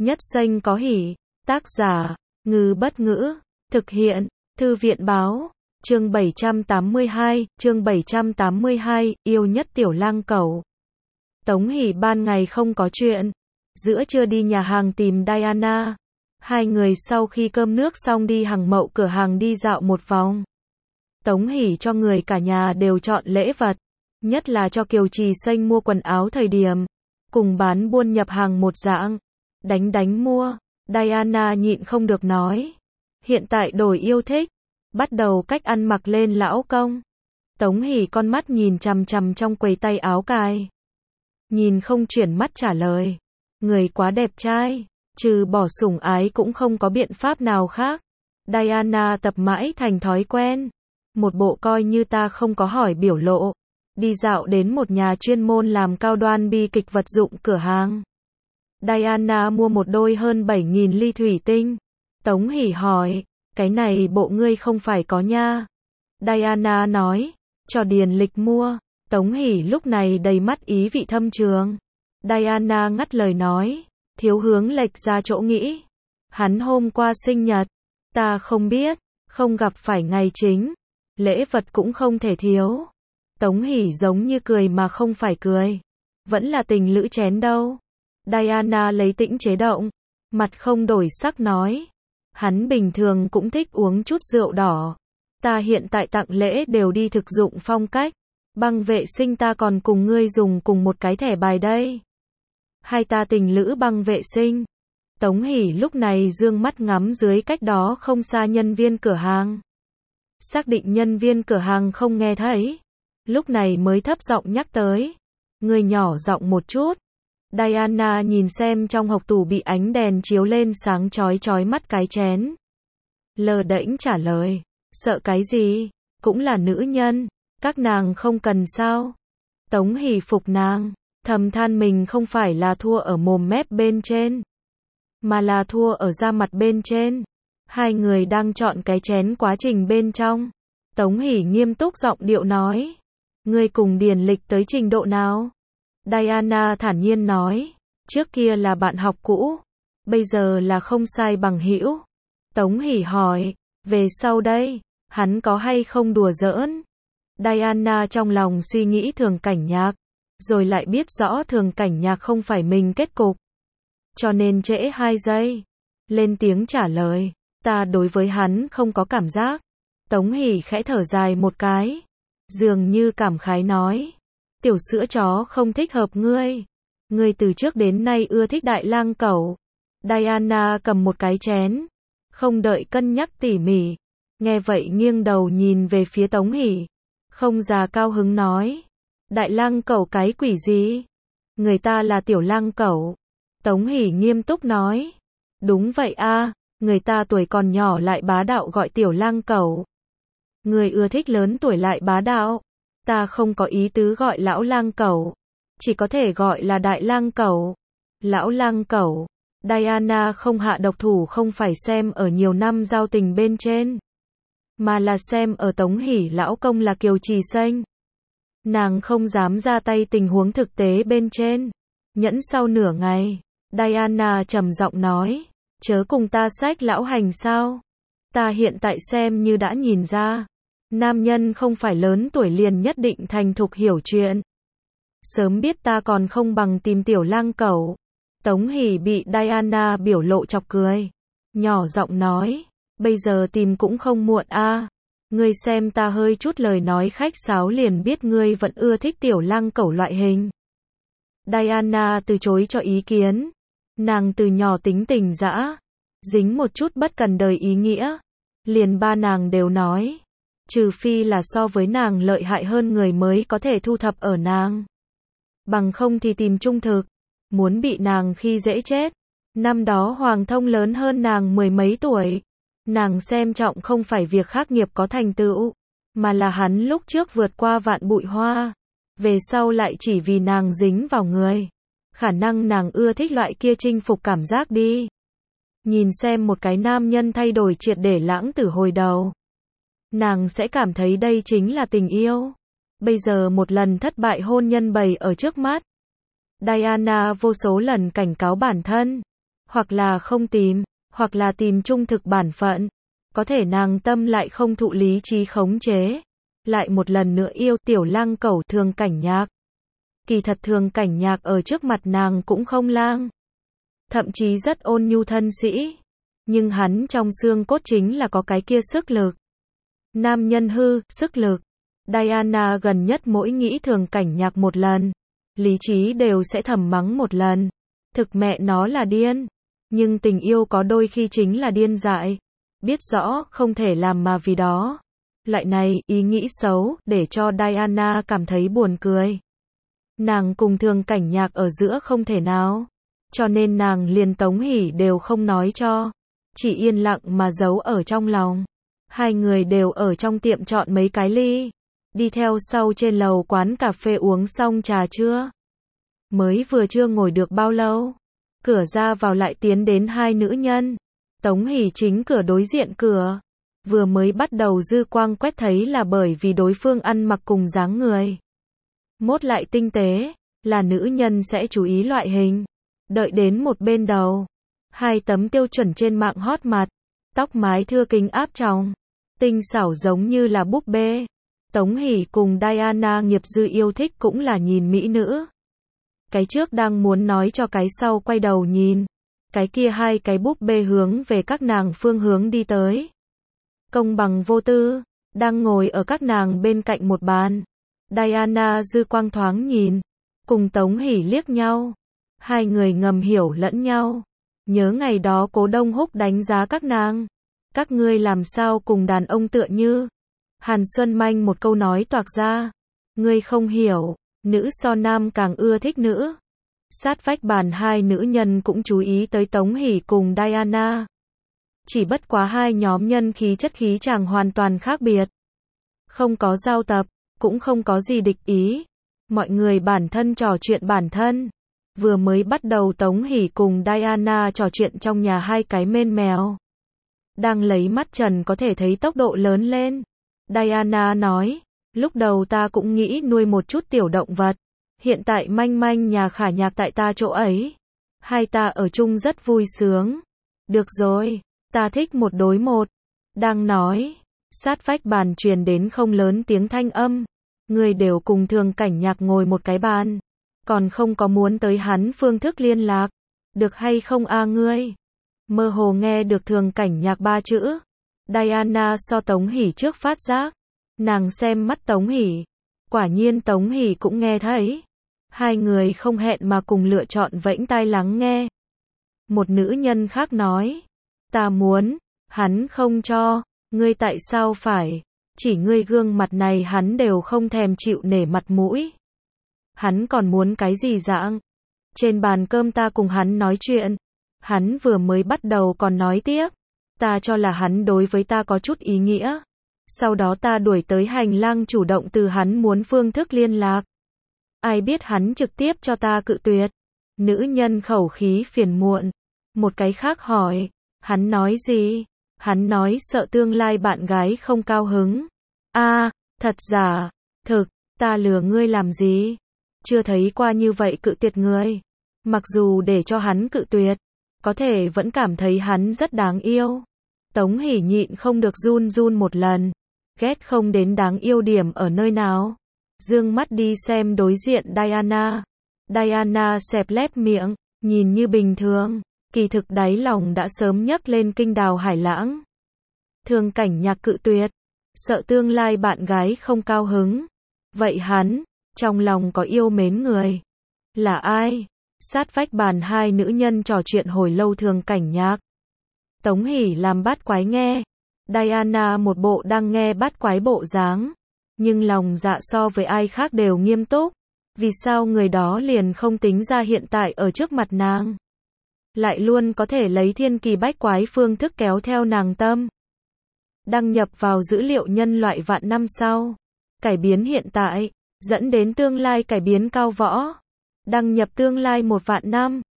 Nhất xanh có hỉ. Tác giả, Ngư Bất Ngữ. Thực hiện, Thư viện Báo. Chương 782, yêu nhất tiểu lang cẩu. Tống Hỷ ban ngày không có chuyện. Giữa trưa đi nhà hàng tìm Diana. Hai người sau khi cơm nước xong đi hàng mậu cửa hàng đi dạo một vòng. Tống Hỷ cho người cả nhà đều chọn lễ vật. Nhất là cho Kiều Trì Xanh mua quần áo thời điểm. Cùng bán buôn nhập hàng một dạng. Đánh mua. Diana nhịn không được nói. Hiện tại đổi yêu thích. Bắt đầu cách ăn mặc lên lão công. Tống Hỷ con mắt nhìn chằm chằm trong quầy tay áo cài. Nhìn không chuyển mắt trả lời. Người quá đẹp trai. Trừ bỏ sủng ái cũng không có biện pháp nào khác. Diana tập mãi thành thói quen. Một bộ coi như ta không có hỏi biểu lộ. Đi dạo đến một nhà chuyên môn làm cao đoan bi kịch vật dụng cửa hàng. Diana mua một đôi hơn 7.000 ly thủy tinh. Tống Hỷ hỏi, cái này bộ ngươi không phải có nha. Diana nói, cho Điền Lịch mua. Tống Hỷ lúc này đầy mắt ý vị thâm trường. Diana ngắt lời nói, thiếu hướng lệch ra chỗ nghĩ. Hắn hôm qua sinh nhật. Ta không biết, không gặp phải ngày chính. Lễ vật cũng không thể thiếu. Tống Hỷ giống như cười mà không phải cười. Vẫn là tình lữ chén đâu. Diana lấy tĩnh chế động. Mặt không đổi sắc nói. Hắn bình thường cũng thích uống chút rượu đỏ. Ta hiện tại tặng lễ đều đi thực dụng phong cách. Băng vệ sinh ta còn cùng ngươi dùng cùng một cái thẻ bài đây. Hai ta tình lữ băng vệ sinh. Tống Hỷ lúc này dương mắt ngắm dưới cách đó không xa nhân viên cửa hàng. Xác định nhân viên cửa hàng không nghe thấy. Lúc này mới thấp giọng nhắc tới. Ngươi nhỏ giọng một chút. Diana nhìn xem trong hộc tủ bị ánh đèn chiếu lên sáng chói mắt cái chén. Lờ đễnh trả lời. Sợ cái gì? Cũng là nữ nhân. Các nàng không cần sao? Tống Hỷ phục nàng. Thầm than mình không phải là thua ở mồm mép bên trên. Mà là thua ở da mặt bên trên. Hai người đang chọn cái chén quá trình bên trong. Tống Hỷ nghiêm túc giọng điệu nói. Ngươi cùng Điền Lịch tới trình độ nào? Diana thản nhiên nói. Trước kia là bạn học cũ. Bây giờ là không sai bằng hữu. Tống Hỷ hỏi. Về sau đây, hắn có hay không đùa giỡn? Diana trong lòng suy nghĩ Thường Cảnh Nhạc. Rồi lại biết rõ Thường Cảnh Nhạc không phải mình kết cục. Cho nên trễ 2 giây. Lên tiếng trả lời. Ta đối với hắn không có cảm giác. Tống Hỷ khẽ thở dài một cái. Dường như cảm khái nói. Tiểu sữa chó không thích hợp ngươi. Ngươi từ trước đến nay ưa thích đại lang cẩu. Diana cầm một cái chén. Không đợi cân nhắc tỉ mỉ. Nghe vậy nghiêng đầu nhìn về phía Tống Hỷ. Không già cao hứng nói. Đại lang cẩu cái quỷ gì? Người ta là tiểu lang cẩu. Tống Hỷ nghiêm túc nói. Đúng vậy a, người ta tuổi còn nhỏ lại bá đạo gọi tiểu lang cẩu. Người ưa thích lớn tuổi lại bá đạo. Ta không có ý tứ gọi lão lang cẩu. Chỉ có thể gọi là đại lang cẩu. Lão lang cẩu. Diana không hạ độc thủ không phải xem ở nhiều năm giao tình bên trên. Mà là xem ở Tống Hỷ lão công là Kiều Trì Xanh. Nàng không dám ra tay tình huống thực tế bên trên. Nhẫn sau nửa ngày. Diana trầm giọng nói. Chớ cùng ta xách lão hành sao. Ta hiện tại xem như đã nhìn ra. Nam nhân không phải lớn tuổi liền nhất định thành thục hiểu chuyện. Sớm biết ta còn không bằng tìm tiểu lang cẩu. Tống Hỷ bị Diana biểu lộ chọc cười. Nhỏ giọng nói. Bây giờ tìm cũng không muộn a. Ngươi xem ta hơi chút lời nói khách sáo liền biết ngươi vẫn ưa thích tiểu lang cẩu loại hình. Diana từ chối cho ý kiến. Nàng từ nhỏ tính tình dã. Dính một chút bất cần đời ý nghĩa. Liền ba nàng đều nói. Trừ phi là so với nàng lợi hại hơn người mới có thể thu thập ở nàng. Bằng không thì tìm trung thực. Muốn bị nàng khi dễ chết. Năm đó Hoàng Thông lớn hơn nàng 10 mấy tuổi. Nàng xem trọng không phải việc khác nghiệp có thành tựu. Mà là hắn lúc trước vượt qua vạn bụi hoa. Về sau lại chỉ vì nàng dính vào người. Khả năng nàng ưa thích loại kia chinh phục cảm giác đi. Nhìn xem một cái nam nhân thay đổi triệt để lãng tử hồi đầu. Nàng sẽ cảm thấy đây chính là tình yêu. Bây giờ một lần thất bại hôn nhân bày ở trước mắt. Diana vô số lần cảnh cáo bản thân. hoặc là không tìm, hoặc là tìm trung thực bản phận. Có thể nàng tâm lại không thụ lý trí khống chế. Lại một lần nữa yêu Tiểu Lang Cẩu Thường Cảnh Nhạc. Kỳ thật Thường Cảnh Nhạc ở trước mặt nàng cũng không lang. Thậm chí rất ôn nhu thân sĩ. Nhưng hắn trong xương cốt chính là có cái kia sức lực. Nam nhân hư, sức lực. Diana gần nhất mỗi nghĩ Thường Cảnh Nhạc một lần. Lý trí đều sẽ thầm mắng một lần. Thực mẹ nó là điên. Nhưng tình yêu có đôi khi chính là điên dại. Biết rõ không thể làm mà vì đó. Loại này, ý nghĩ xấu, để cho Diana cảm thấy buồn cười. Nàng cùng Thường Cảnh Nhạc ở giữa không thể nào. Cho nên nàng liền Tống Hỷ đều không nói cho. Chỉ yên lặng mà giấu ở trong lòng. Hai người đều ở trong tiệm chọn mấy cái ly. Đi theo sau trên lầu quán cà phê uống xong trà trưa. Mới vừa chưa ngồi được bao lâu. Cửa ra vào lại tiến đến hai nữ nhân. Tống Hỷ chính cửa đối diện cửa. Vừa mới bắt đầu dư quang quét thấy là bởi vì đối phương ăn mặc cùng dáng người. Mốt lại tinh tế, là nữ nhân sẽ chú ý loại hình. Đợi đến một bên đầu. Hai tấm tiêu chuẩn trên mạng hot mặt. Tóc mái thưa kính áp tròng. Tinh xảo giống như là búp bê. Tống Hỷ cùng Diana nghiệp dư yêu thích cũng là nhìn mỹ nữ. Cái trước đang muốn nói cho cái sau quay đầu nhìn. Cái kia hai cái búp bê hướng về các nàng phương hướng đi tới. Công bằng vô tư, đang ngồi ở các nàng bên cạnh một bàn. Diana dư quang thoáng nhìn, cùng Tống Hỷ liếc nhau. Hai người ngầm hiểu lẫn nhau. Nhớ ngày đó Cố Đông Húc đánh giá các nàng. Các ngươi làm sao cùng đàn ông tựa như. Hàn Xuân Manh một câu nói toạc ra. Ngươi không hiểu, nữ so nam càng ưa thích nữ. Sát vách bàn hai nữ nhân cũng chú ý tới Tống Hỷ cùng Diana. Chỉ bất quá hai nhóm nhân khí chất khí chàng hoàn toàn khác biệt. Không có giao tập, cũng không có gì địch ý. Mọi người bản thân trò chuyện bản thân. Vừa mới bắt đầu Tống Hỷ cùng Diana trò chuyện trong nhà hai cái mên mèo. Đang lấy mắt trần có thể thấy tốc độ lớn lên. Diana nói, lúc đầu ta cũng nghĩ nuôi một chút tiểu động vật. Hiện tại Manh Manh nhà Khả Nhạc tại ta chỗ ấy. Hai ta ở chung rất vui sướng. Được rồi, ta thích một đối một. Đang nói, sát vách bàn truyền đến không lớn tiếng thanh âm. Người đều cùng Thường Cảnh Nhạc ngồi một cái bàn. Còn không có muốn tới hắn phương thức liên lạc. Được hay không a ngươi? Mơ hồ nghe được Thường Cảnh Nhạc ba chữ. Diana so Tống Hỷ trước phát giác. Nàng xem mắt Tống Hỷ. Quả nhiên Tống Hỷ cũng nghe thấy. Hai người không hẹn mà cùng lựa chọn vẫy tai lắng nghe. Một nữ nhân khác nói. Ta muốn, hắn không cho, ngươi tại sao phải, chỉ ngươi gương mặt này hắn đều không thèm chịu nể mặt mũi. Hắn còn muốn cái gì dạng? Trên bàn cơm ta cùng hắn nói chuyện. Hắn vừa mới bắt đầu còn nói tiếp. Ta cho là hắn đối với ta có chút ý nghĩa. Sau đó ta đuổi tới hành lang chủ động từ hắn muốn phương thức liên lạc. Ai biết hắn trực tiếp cho ta cự tuyệt. Nữ nhân khẩu khí phiền muộn. Một cái khác hỏi. Hắn nói gì? Hắn nói sợ tương lai bạn gái không cao hứng. Thật giả? Thực, ta lừa ngươi làm gì? Chưa thấy qua như vậy cự tuyệt người. Mặc dù để cho hắn cự tuyệt, có thể vẫn cảm thấy hắn rất đáng yêu. Tống Hỷ nhịn không được run run một lần. Ghét không đến đáng yêu điểm ở nơi nào. Dương mắt đi xem đối diện Diana. Diana xẹp lép miệng, nhìn như bình thường. Kỳ thực đáy lòng đã sớm nhấc lên kinh đào hải lãng. Thường Cảnh Nhạc cự tuyệt. Sợ tương lai bạn gái không cao hứng. Vậy hắn, trong lòng có yêu mến người. Là ai? Sát vách bàn hai nữ nhân trò chuyện hồi lâu Thường Cảnh Nhạc. Tống Hỷ làm bát quái nghe. Diana một bộ đang nghe bát quái bộ dáng. Nhưng lòng dạ so với ai khác đều nghiêm túc. Vì sao người đó liền không tính ra hiện tại ở trước mặt nàng? Lại luôn có thể lấy thiên kỳ bách quái phương thức kéo theo nàng tâm. Đăng nhập vào dữ liệu nhân loại vạn năm sau. Cải biến hiện tại, dẫn đến tương lai cải biến cao võ. Đăng nhập tương lai 1 vạn năm.